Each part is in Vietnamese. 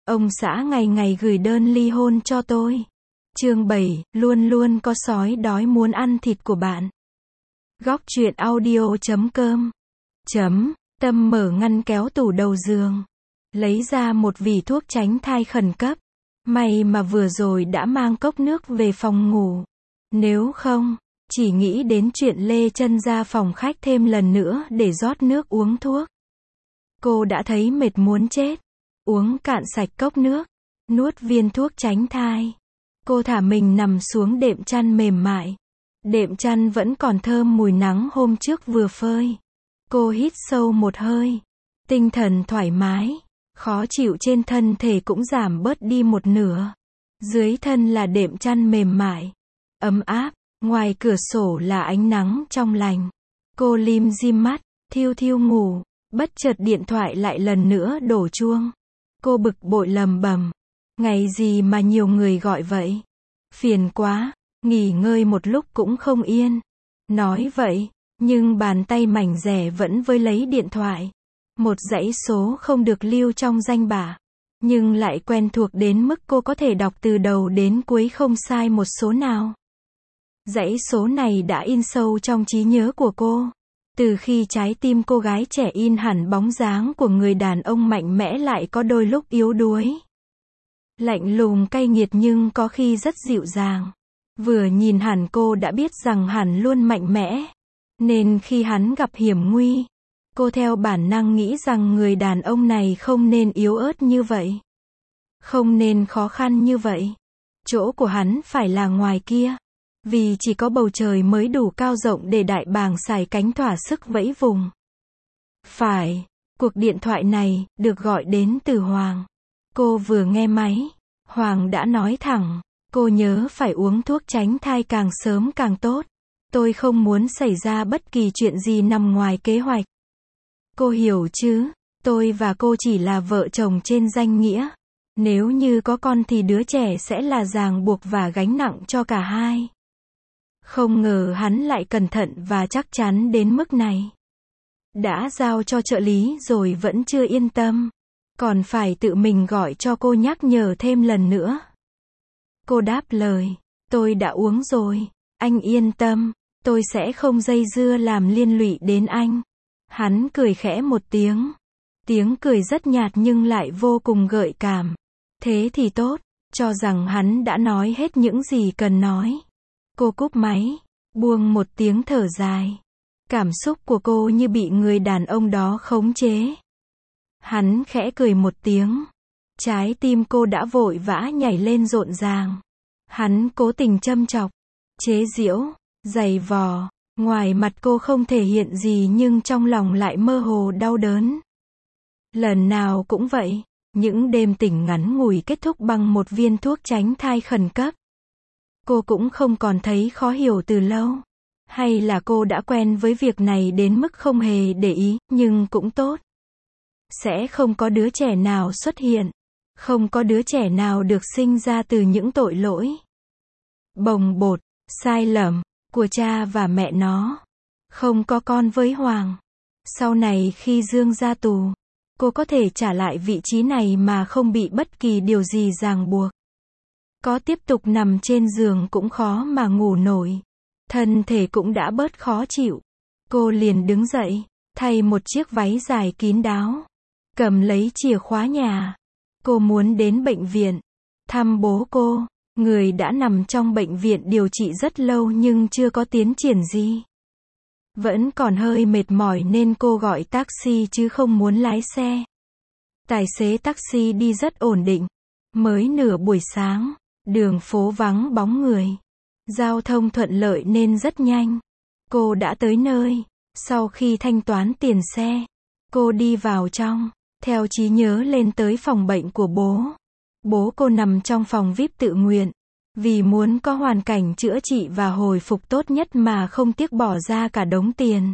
Ông xã ngày ngày gửi đơn ly hôn cho tôi. Chương 7, luôn luôn có sói đói muốn ăn thịt của bạn. Góc truyện audio.com. Tâm mở ngăn kéo tủ đầu giường. Lấy ra một vỉ thuốc tránh thai khẩn cấp. May mà vừa rồi đã mang cốc nước về phòng ngủ. Nếu không, chỉ nghĩ đến chuyện lê chân ra phòng khách thêm lần nữa để rót nước uống thuốc. Cô đã thấy mệt muốn chết. Uống cạn sạch cốc nước, nuốt viên thuốc tránh thai. Cô thả mình nằm xuống đệm chăn mềm mại. Đệm chăn vẫn còn thơm mùi nắng hôm trước vừa phơi. Cô hít sâu một hơi. Tinh thần thoải mái. Khó chịu trên thân thể cũng giảm bớt đi một nửa. Dưới thân là đệm chăn mềm mại, ấm áp. Ngoài cửa sổ là ánh nắng trong lành. Cô lim dim mắt, thiêu thiêu ngủ. Bất chợt điện thoại lại lần nữa đổ chuông. Cô bực bội lầm bầm. Ngày gì mà nhiều người gọi vậy? Phiền quá, nghỉ ngơi một lúc cũng không yên. Nói vậy, nhưng bàn tay mảnh dẻ vẫn với lấy điện thoại. Một dãy số không được lưu trong danh bạ, nhưng lại quen thuộc đến mức cô có thể đọc từ đầu đến cuối không sai một số nào. Dãy số này đã in sâu trong trí nhớ của cô. Từ khi trái tim cô gái trẻ in hẳn bóng dáng của người đàn ông mạnh mẽ lại có đôi lúc yếu đuối. Lạnh lùng cay nghiệt nhưng có khi rất dịu dàng. Vừa nhìn hẳn cô đã biết rằng hẳn luôn mạnh mẽ. Nên khi hắn gặp hiểm nguy, cô theo bản năng nghĩ rằng người đàn ông này không nên yếu ớt như vậy. Không nên khó khăn như vậy. Chỗ của hắn phải là ngoài kia. Vì chỉ có bầu trời mới đủ cao rộng để đại bàng xài cánh thỏa sức vẫy vùng. Phải, cuộc điện thoại này, được gọi đến từ Hoàng. Cô vừa nghe máy, Hoàng đã nói thẳng, cô nhớ phải uống thuốc tránh thai càng sớm càng tốt. Tôi không muốn xảy ra bất kỳ chuyện gì nằm ngoài kế hoạch. Cô hiểu chứ, tôi và cô chỉ là vợ chồng trên danh nghĩa. Nếu như có con thì đứa trẻ sẽ là ràng buộc và gánh nặng cho cả hai. Không ngờ hắn lại cẩn thận và chắc chắn đến mức này. Đã giao cho trợ lý rồi vẫn chưa yên tâm. Còn phải tự mình gọi cho cô nhắc nhở thêm lần nữa. Cô đáp lời, tôi đã uống rồi, anh yên tâm, tôi sẽ không dây dưa làm liên lụy đến anh. Hắn cười khẽ một tiếng. Tiếng cười rất nhạt nhưng lại vô cùng gợi cảm. Thế thì tốt, cho rằng hắn đã nói hết những gì cần nói. Cô cúp máy, buông một tiếng thở dài. Cảm xúc của cô như bị người đàn ông đó khống chế. Hắn khẽ cười một tiếng. Trái tim cô đã vội vã nhảy lên rộn ràng. Hắn cố tình châm chọc, chế giễu, giày vò. Ngoài mặt cô không thể hiện gì nhưng trong lòng lại mơ hồ đau đớn. Lần nào cũng vậy, những đêm tỉnh ngắn ngủi kết thúc bằng một viên thuốc tránh thai khẩn cấp. Cô cũng không còn thấy khó hiểu từ lâu. Hay là cô đã quen với việc này đến mức không hề để ý, nhưng cũng tốt. Sẽ không có đứa trẻ nào xuất hiện. Không có đứa trẻ nào được sinh ra từ những tội lỗi, bồng bột, sai lầm của cha và mẹ nó. Không có con với Hoàng. Sau này khi Dương ra tù, cô có thể trả lại vị trí này mà không bị bất kỳ điều gì ràng buộc. Có tiếp tục nằm trên giường cũng khó mà ngủ nổi. Thân thể cũng đã bớt khó chịu. Cô liền đứng dậy, thay một chiếc váy dài kín đáo. Cầm lấy chìa khóa nhà. Cô muốn đến bệnh viện, thăm bố cô. Người đã nằm trong bệnh viện điều trị rất lâu nhưng chưa có tiến triển gì. Vẫn còn hơi mệt mỏi nên cô gọi taxi chứ không muốn lái xe. Tài xế taxi đi rất ổn định. Mới nửa buổi sáng, đường phố vắng bóng người. Giao thông thuận lợi nên rất nhanh. Cô đã tới nơi. Sau khi thanh toán tiền xe, cô đi vào trong, theo trí nhớ lên tới phòng bệnh của bố. Bố cô nằm trong phòng VIP tự nguyện. Vì muốn có hoàn cảnh chữa trị và hồi phục tốt nhất mà không tiếc bỏ ra cả đống tiền.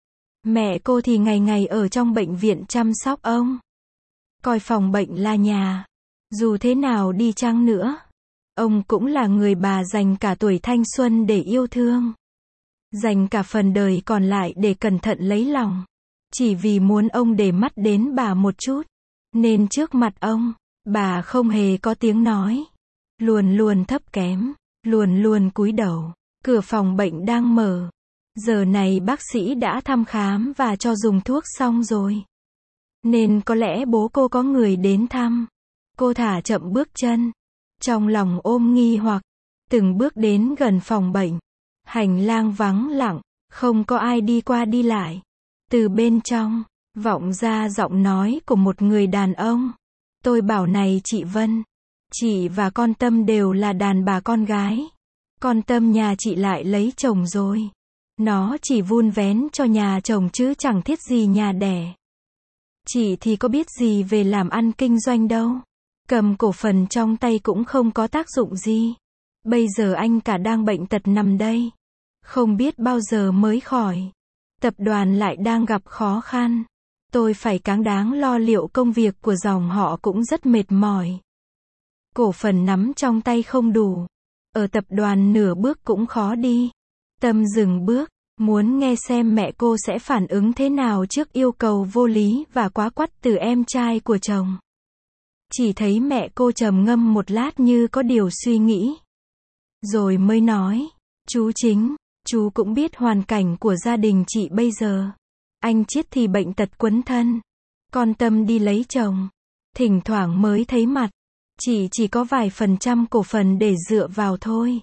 Mẹ cô thì ngày ngày ở trong bệnh viện chăm sóc ông. Coi phòng bệnh là nhà. Dù thế nào đi chăng nữa, ông cũng là người bà dành cả tuổi thanh xuân để yêu thương. Dành cả phần đời còn lại để cẩn thận lấy lòng. Chỉ vì muốn ông để mắt đến bà một chút. Nên trước mặt ông, Bà không hề có tiếng nói. Luôn luôn thấp kém. Luôn luôn cúi đầu. Cửa phòng bệnh đang mở. Giờ này bác sĩ đã thăm khám và cho dùng thuốc xong rồi. Nên có lẽ bố cô có người đến thăm. Cô thả chậm bước chân. Trong lòng ôm nghi hoặc. Từng bước đến gần phòng bệnh. Hành lang vắng lặng. Không có ai đi qua đi lại. Từ bên trong, vọng ra giọng nói của một người đàn ông. Tôi bảo này chị Vân. Chị và con Tâm đều là đàn bà con gái. Con Tâm nhà chị lại lấy chồng rồi. Nó chỉ vun vén cho nhà chồng chứ chẳng thiết gì nhà đẻ. Chị thì có biết gì về làm ăn kinh doanh đâu. Cầm cổ phần trong tay cũng không có tác dụng gì. Bây giờ anh cả đang bệnh tật nằm đây. Không biết bao giờ mới khỏi. Tập đoàn lại đang gặp khó khăn. Tôi phải cáng đáng lo liệu công việc của dòng họ cũng rất mệt mỏi. Cổ phần nắm trong tay không đủ. Ở tập đoàn nửa bước cũng khó đi. Tâm dừng bước, muốn nghe xem mẹ cô sẽ phản ứng thế nào trước yêu cầu vô lý và quá quắt từ em trai của chồng. Chỉ thấy mẹ cô trầm ngâm một lát như có điều suy nghĩ. Rồi mới nói, chú Chính, chú cũng biết hoàn cảnh của gia đình chị bây giờ. Anh Chiết thì bệnh tật quấn thân. Con Tâm đi lấy chồng. Thỉnh thoảng mới thấy mặt. Chị chỉ có vài % cổ phần để dựa vào thôi.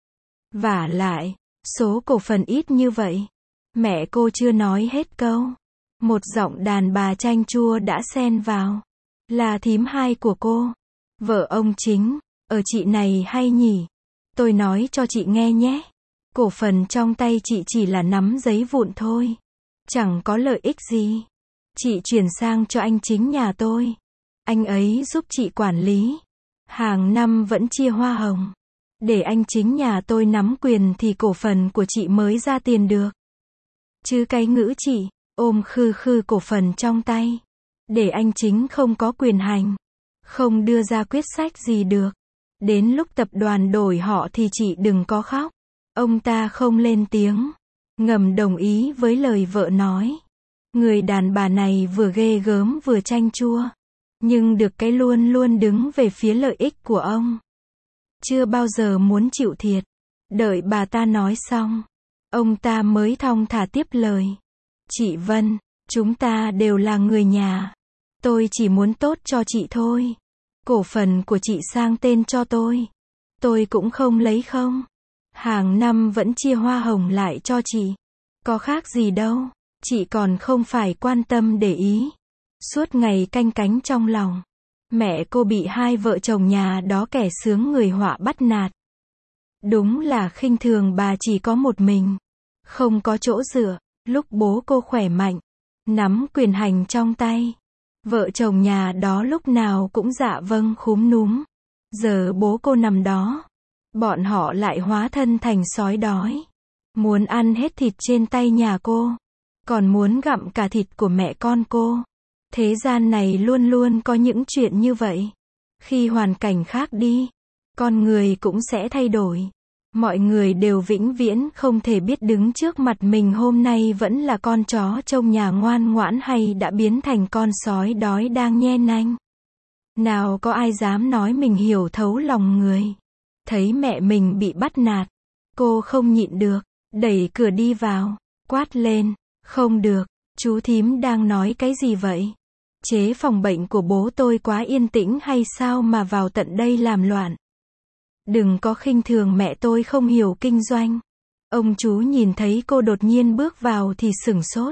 Vả lại, số cổ phần ít như vậy. Mẹ cô chưa nói hết câu. Một giọng đàn bà chanh chua đã xen vào. Là thím hai của cô. Vợ ông Chính. Ở chị này hay nhỉ? Tôi nói cho chị nghe nhé. Cổ phần trong tay chị chỉ là nắm giấy vụn thôi. Chẳng có lợi ích gì. Chị chuyển sang cho anh Chính nhà tôi. Anh ấy giúp chị quản lý. Hàng năm vẫn chia hoa hồng. Để anh Chính nhà tôi nắm quyền thì cổ phần của chị mới ra tiền được. Chứ cái ngữ chị, ôm khư khư cổ phần trong tay. Để anh Chính không có quyền hành. Không đưa ra quyết sách gì được. Đến lúc tập đoàn đổi họ thì chị đừng có khóc. Ông ta không lên tiếng. Ngầm đồng ý với lời vợ nói. Người đàn bà này vừa ghê gớm vừa chanh chua. Nhưng được cái luôn luôn đứng về phía lợi ích của ông. Chưa bao giờ muốn chịu thiệt. Đợi bà ta nói xong. Ông ta mới thong thả tiếp lời. Chị Vân, chúng ta đều là người nhà. Tôi chỉ muốn tốt cho chị thôi. Cổ phần của chị sang tên cho tôi. Tôi cũng không lấy không. Hàng năm vẫn chia hoa hồng lại cho chị. Có khác gì đâu. Chị còn không phải quan tâm để ý. Suốt ngày canh cánh trong lòng. Mẹ cô bị hai vợ chồng nhà đó kẻ sướng người họa bắt nạt. Đúng là khinh thường bà chỉ có một mình. Không có chỗ dựa. Lúc bố cô khỏe mạnh. Nắm quyền hành trong tay. Vợ chồng nhà đó lúc nào cũng dạ vâng khúm núm. Giờ bố cô nằm đó. Bọn họ lại hóa thân thành sói đói. Muốn ăn hết thịt trên tay nhà cô. Còn muốn gặm cả thịt của mẹ con cô. Thế gian này luôn luôn có những chuyện như vậy. Khi hoàn cảnh khác đi, con người cũng sẽ thay đổi. Mọi người đều vĩnh viễn không thể biết đứng trước mặt mình hôm nay vẫn là con chó trong nhà ngoan ngoãn hay đã biến thành con sói đói đang nhe nanh. Nào có ai dám nói mình hiểu thấu lòng người. Thấy mẹ mình bị bắt nạt, cô không nhịn được, đẩy cửa đi vào, quát lên, không được, chú thím đang nói cái gì vậy? Chế phòng bệnh của bố tôi quá yên tĩnh hay sao mà vào tận đây làm loạn? Đừng có khinh thường mẹ tôi không hiểu kinh doanh. Ông chú nhìn thấy cô đột nhiên bước vào thì sửng sốt.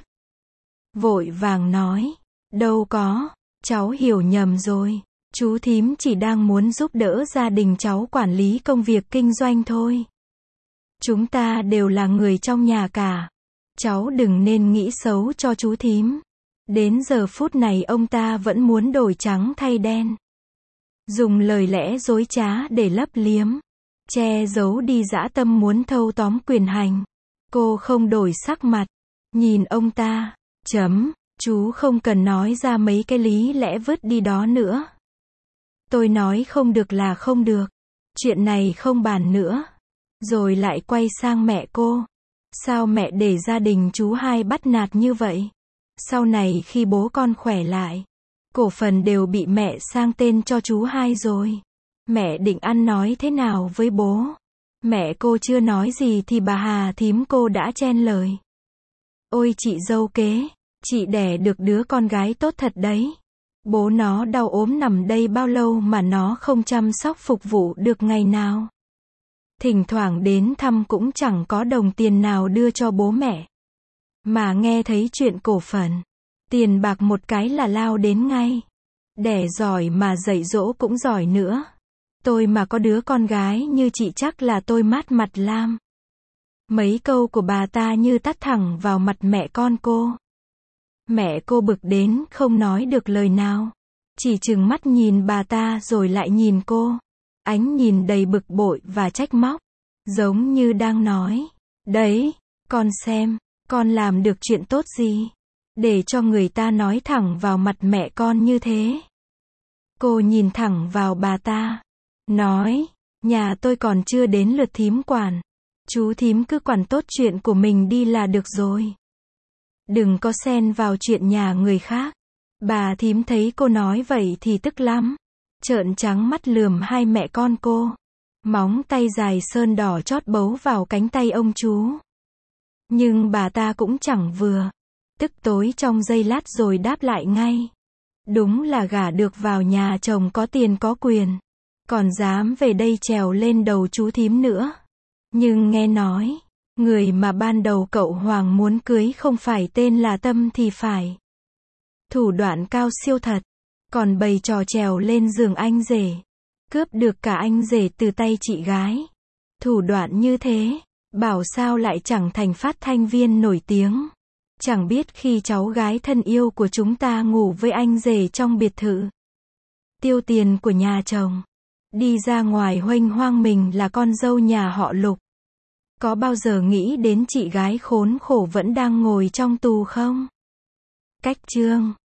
Vội vàng nói, đâu có, cháu hiểu nhầm rồi. Chú thím chỉ đang muốn giúp đỡ gia đình cháu quản lý công việc kinh doanh thôi. Chúng ta đều là người trong nhà cả. Cháu đừng nên nghĩ xấu cho chú thím. Đến giờ phút này ông ta vẫn muốn đổi trắng thay đen. Dùng lời lẽ dối trá để lấp liếm. Che giấu đi dã tâm muốn thâu tóm quyền hành. Cô không đổi sắc mặt. Nhìn ông ta. Chú không cần nói ra mấy cái lý lẽ vứt đi đó nữa. Tôi nói không được là không được. Chuyện này không bàn nữa. Rồi lại quay sang mẹ cô. Sao mẹ để gia đình chú hai bắt nạt như vậy? Sau này khi bố con khỏe lại, Cổ phần đều bị mẹ sang tên cho chú hai rồi. Mẹ định ăn nói thế nào với bố? Mẹ cô chưa nói gì thì bà Hà thím cô đã chen lời. Ôi chị dâu kế, chị đẻ được đứa con gái tốt thật đấy. Bố nó đau ốm nằm đây bao lâu mà nó không chăm sóc phục vụ được ngày nào. Thỉnh thoảng đến thăm cũng chẳng có đồng tiền nào đưa cho bố mẹ. Mà nghe thấy chuyện cổ phần, tiền bạc một cái là lao đến ngay. Đẻ giỏi mà dạy dỗ cũng giỏi nữa. Tôi mà có đứa con gái như chị chắc là tôi mát mặt lam. Mấy câu của bà ta như tát thẳng vào mặt mẹ con cô. Mẹ cô bực đến không nói được lời nào. Chỉ trừng mắt nhìn bà ta rồi lại nhìn cô. Ánh nhìn đầy bực bội và trách móc. Giống như đang nói, đấy, con xem, con làm được chuyện tốt gì? Để cho người ta nói thẳng vào mặt mẹ con như thế. Cô nhìn thẳng vào bà ta. Nói, nhà tôi còn chưa đến lượt thím quản. Chú thím cứ quản tốt chuyện của mình đi là được rồi. Đừng có xen vào chuyện nhà người khác. Bà thím thấy cô nói vậy thì tức lắm. Trợn trắng mắt lườm hai mẹ con cô. Móng tay dài sơn đỏ chót bấu vào cánh tay ông chú. Nhưng bà ta cũng chẳng vừa. Tức tối trong giây lát rồi đáp lại ngay. Đúng là gả được vào nhà chồng có tiền có quyền. Còn dám về đây trèo lên đầu chú thím nữa. Nhưng nghe nói, người mà ban đầu cậu Hoàng muốn cưới không phải tên là Tâm thì phải. Thủ đoạn cao siêu thật. Còn bày trò trèo lên giường anh rể. Cướp được cả anh rể từ tay chị gái. Thủ đoạn như thế, bảo sao lại chẳng thành phát thanh viên nổi tiếng. Chẳng biết khi cháu gái thân yêu của chúng ta ngủ với anh rể trong biệt thự. Tiêu tiền của nhà chồng. Đi ra ngoài huênh hoang mình là con dâu nhà họ Lục. Có bao giờ nghĩ đến chị gái khốn khổ vẫn đang ngồi trong tù không? Cách chương